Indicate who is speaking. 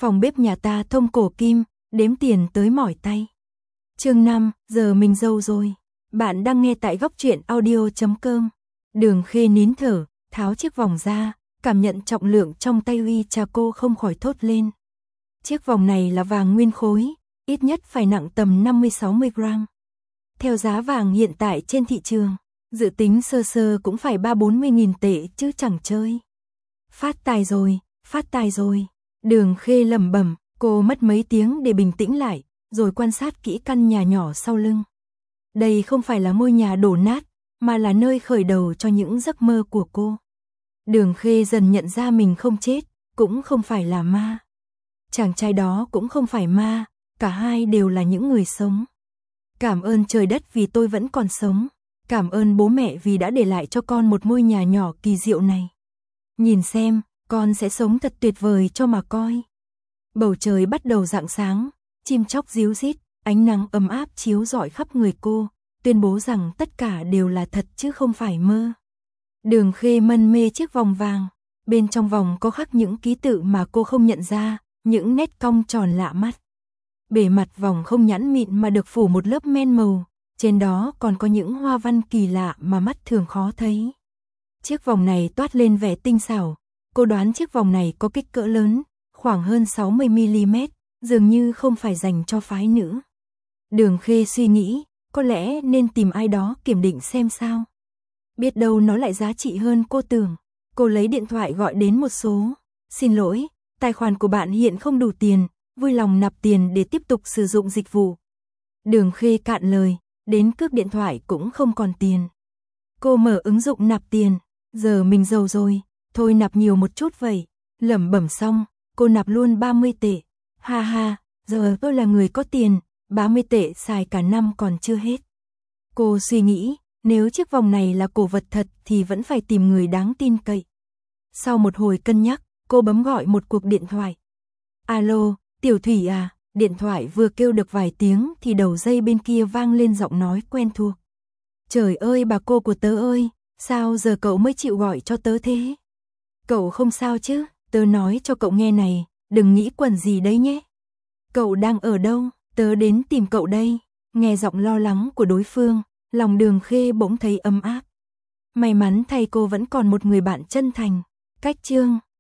Speaker 1: Phòng bếp nhà ta thông cổ kim, đếm tiền tới mỏi tay. Chương 5, giờ mình giàu rồi. Bạn đang nghe tại góc truyện audio.com. Đường Khê nín thở, tháo chiếc vòng ra, cảm nhận trọng lượng trong tay uy cha cô không khỏi thốt lên. Chiếc vòng này là vàng nguyên khối, ít nhất phải nặng tầm 50-60 gram. Theo giá vàng hiện tại trên thị trường, dự tính sơ sơ cũng phải 30-40 nghìn tệ chứ chẳng chơi. Phát tài rồi, phát tài rồi. Đường Khê lẩm bẩm, cô mất mấy tiếng để bình tĩnh lại, rồi quan sát kỹ căn nhà nhỏ sau lưng. Đây không phải là ngôi nhà đổ nát, mà là nơi khởi đầu cho những giấc mơ của cô. Đường Khê dần nhận ra mình không chết, cũng không phải là ma. Chàng trai đó cũng không phải ma, cả hai đều là những người sống. Cảm ơn trời đất vì tôi vẫn còn sống. Cảm ơn bố mẹ vì đã để lại cho con một ngôi nhà nhỏ kỳ diệu này. Nhìn xem, con sẽ sống thật tuyệt vời cho mà coi. Bầu trời bắt đầu rạng sáng, chim chóc ríu rít, ánh nắng ấm áp chiếu rọi khắp người cô, tuyên bố rằng tất cả đều là thật chứ không phải mơ. Đường Khê mân mê chiếc vòng vàng, bên trong vòng có khắc những ký tự mà cô không nhận ra, những nét cong tròn lạ mắt. Bề mặt vòng không nhẵn mịn mà được phủ một lớp men màu, trên đó còn có những hoa văn kỳ lạ mà mắt thường khó thấy. Chiếc vòng này toát lên vẻ tinh xảo, cô đoán chiếc vòng này có kích cỡ lớn, khoảng hơn 60 mm, dường như không phải dành cho phái nữ. Đường Khê suy nghĩ, có lẽ nên tìm ai đó kiểm định xem sao. Biết đâu nó lại giá trị hơn cô tưởng. Cô lấy điện thoại gọi đến một số. Xin lỗi, tài khoản của bạn hiện không đủ tiền, vui lòng nạp tiền để tiếp tục sử dụng dịch vụ. Đường Khê cạn lời, đến cước điện thoại cũng không còn tiền. Cô mở ứng dụng nạp tiền, giờ mình giàu rồi, thôi nạp nhiều một chút vậy. Lẩm bẩm xong, cô nạp luôn 30 tệ. Ha ha, giờ tôi là người có tiền, 30 tệ xài cả năm còn chưa hết. Cô suy nghĩ, nếu chiếc vòng này là cổ vật thật thì vẫn phải tìm người đáng tin cậy. Sau một hồi cân nhắc, cô bấm gọi một cuộc điện thoại. Alo, Tiểu Thủy à? Điện thoại vừa kêu được vài tiếng thì đầu dây bên kia vang lên giọng nói quen thuộc. Trời ơi bà cô của tớ ơi, sao giờ cậu mới chịu gọi cho tớ thế? Cậu không sao chứ? Tớ nói cho cậu nghe này, đừng nghĩ quẩn gì đấy nhé. Cậu đang ở đâu? Tớ đến tìm cậu đây. Nghe giọng lo lắng của đối phương, lòng Đường Khê bỗng thấy ấm áp. May mắn thay cô vẫn còn một người bạn chân thành. Cách chương